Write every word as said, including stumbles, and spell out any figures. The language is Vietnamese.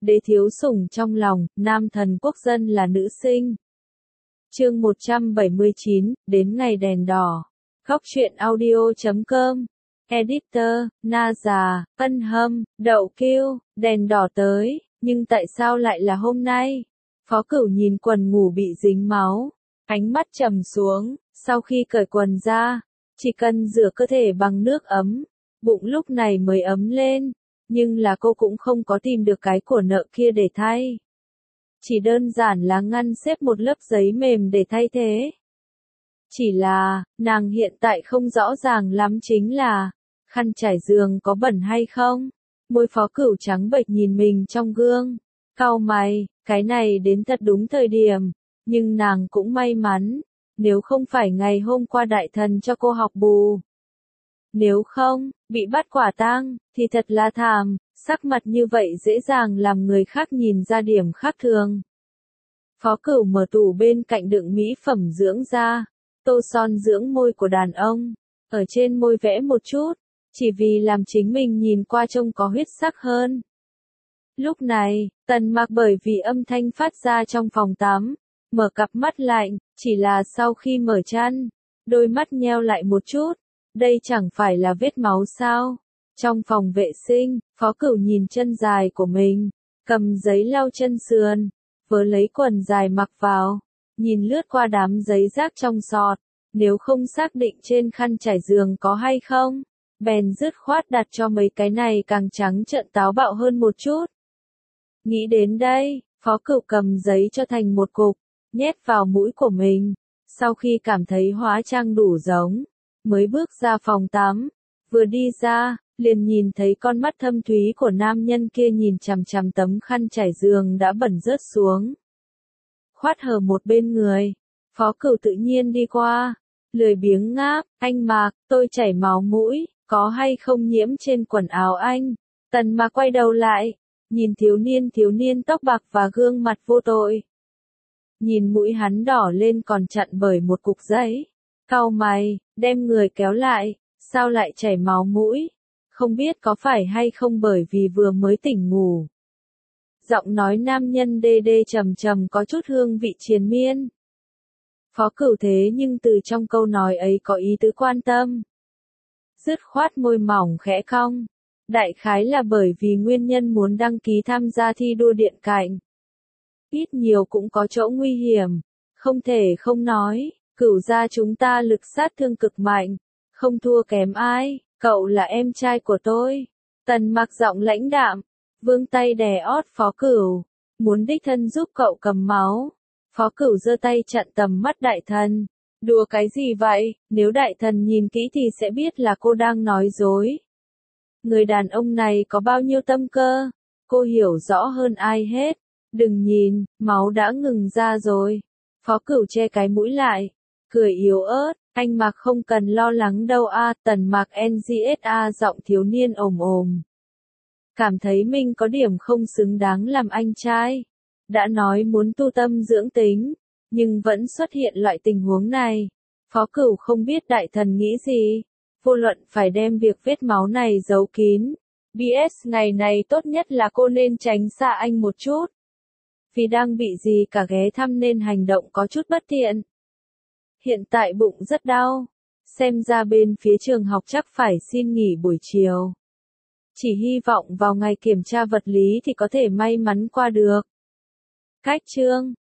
đế thiếu sủng trong lòng, nam thần quốc dân là nữ sinh. Chương một trăm bảy mươi chín, đến ngày đèn đỏ. Góc truyện audio chấm com. Editor, Na Già, Ân Hâm, Đậu Kiêu, đèn đỏ tới, nhưng tại sao lại là hôm nay? Phó Cửu nhìn quần ngủ bị dính máu, ánh mắt trầm xuống, sau khi cởi quần ra, chỉ cần rửa cơ thể bằng nước ấm, bụng lúc này mới ấm lên, nhưng là cô cũng không có tìm được cái của nợ kia để thay. Chỉ đơn giản là ngăn xếp một lớp giấy mềm để thay thế. Chỉ là, nàng hiện tại không rõ ràng lắm chính là, khăn trải giường có bẩn hay không? Môi Phó Cửu trắng bệch nhìn mình trong gương, cau mày, cái này đến thật đúng thời điểm, nhưng nàng cũng may mắn, nếu không phải ngày hôm qua đại thần cho cô học bù. Nếu không, bị bắt quả tang, thì thật là thảm, sắc mặt như vậy dễ dàng làm người khác nhìn ra điểm khác thường. Phó Cửu mở tủ bên cạnh đựng mỹ phẩm dưỡng da, tô son dưỡng môi của đàn ông, ở trên môi vẽ một chút, chỉ vì làm chính mình nhìn qua trông có huyết sắc hơn. Lúc này, Tần Mạc bởi vì âm thanh phát ra trong phòng tắm, mở cặp mắt lạnh, chỉ là sau khi mở chăn, đôi mắt nheo lại một chút, đây chẳng phải là vết máu sao? Trong phòng vệ sinh, Phó Cửu nhìn chân dài của mình, cầm giấy lau chân sườn, vớ lấy quần dài mặc vào, nhìn lướt qua đám giấy rác trong sọt, nếu không xác định trên khăn trải giường có hay không, bèn dứt khoát đặt cho mấy cái này càng trắng trợn táo bạo hơn một chút. Nghĩ đến đây, Phó Cửu cầm giấy cho thành một cục, nhét vào mũi của mình, sau khi cảm thấy hóa trang đủ giống, mới bước ra phòng tắm, vừa đi ra, liền nhìn thấy con mắt thâm thúy của nam nhân kia nhìn chằm chằm tấm khăn trải giường đã bẩn rớt xuống. Khoát hở một bên người, Phó Cửu tự nhiên đi qua, lười biếng ngáp, anh Mạc, tôi chảy máu mũi, có hay không nhiễm trên quần áo anh? Tần Mạc quay đầu lại, nhìn thiếu niên thiếu niên tóc bạc và gương mặt vô tội. Nhìn mũi hắn đỏ lên còn chặn bởi một cục giấy, cau mày, đem người kéo lại, sao lại chảy máu mũi? Không biết có phải hay không bởi vì vừa mới tỉnh ngủ. Giọng nói nam nhân đê đê trầm trầm có chút hương vị triền miên. Phó Cửu thế nhưng từ trong câu nói ấy có ý tứ quan tâm. Dứt khoát môi mỏng khẽ cong. Đại khái là bởi vì nguyên nhân muốn đăng ký tham gia thi đua điện cạnh. Ít nhiều cũng có chỗ nguy hiểm. Không thể không nói, Cửu gia chúng ta lực sát thương cực mạnh. Không thua kém ai, cậu là em trai của tôi. Tần Mạc giọng lãnh đạm, vươn tay đè ót Phó Cửu, muốn đích thân giúp cậu cầm máu. Phó Cửu giơ tay chặn tầm mắt đại thần. Đùa cái gì vậy, nếu đại thần nhìn kỹ thì sẽ biết là cô đang nói dối. Người đàn ông này có bao nhiêu tâm cơ, cô hiểu rõ hơn ai hết. Đừng nhìn, máu đã ngừng ra rồi. Phó Cửu che cái mũi lại, cười yếu ớt, anh Mạc không cần lo lắng đâu a. À, Tần Mạc en giê ét a giọng thiếu niên ồm ồm. Cảm thấy mình có điểm không xứng đáng làm anh trai. Đã nói muốn tu tâm dưỡng tính, nhưng vẫn xuất hiện loại tình huống này. Phó Cửu không biết đại thần nghĩ gì. Vô luận phải đem việc vết máu này giấu kín. bê ét ngày này tốt nhất là cô nên tránh xa anh một chút. Vì đang bị gì cả ghé thăm nên hành động có chút bất tiện. Hiện tại bụng rất đau. Xem ra bên phía trường học chắc phải xin nghỉ buổi chiều. Chỉ hy vọng vào ngày kiểm tra vật lý thì có thể may mắn qua được. Cách chương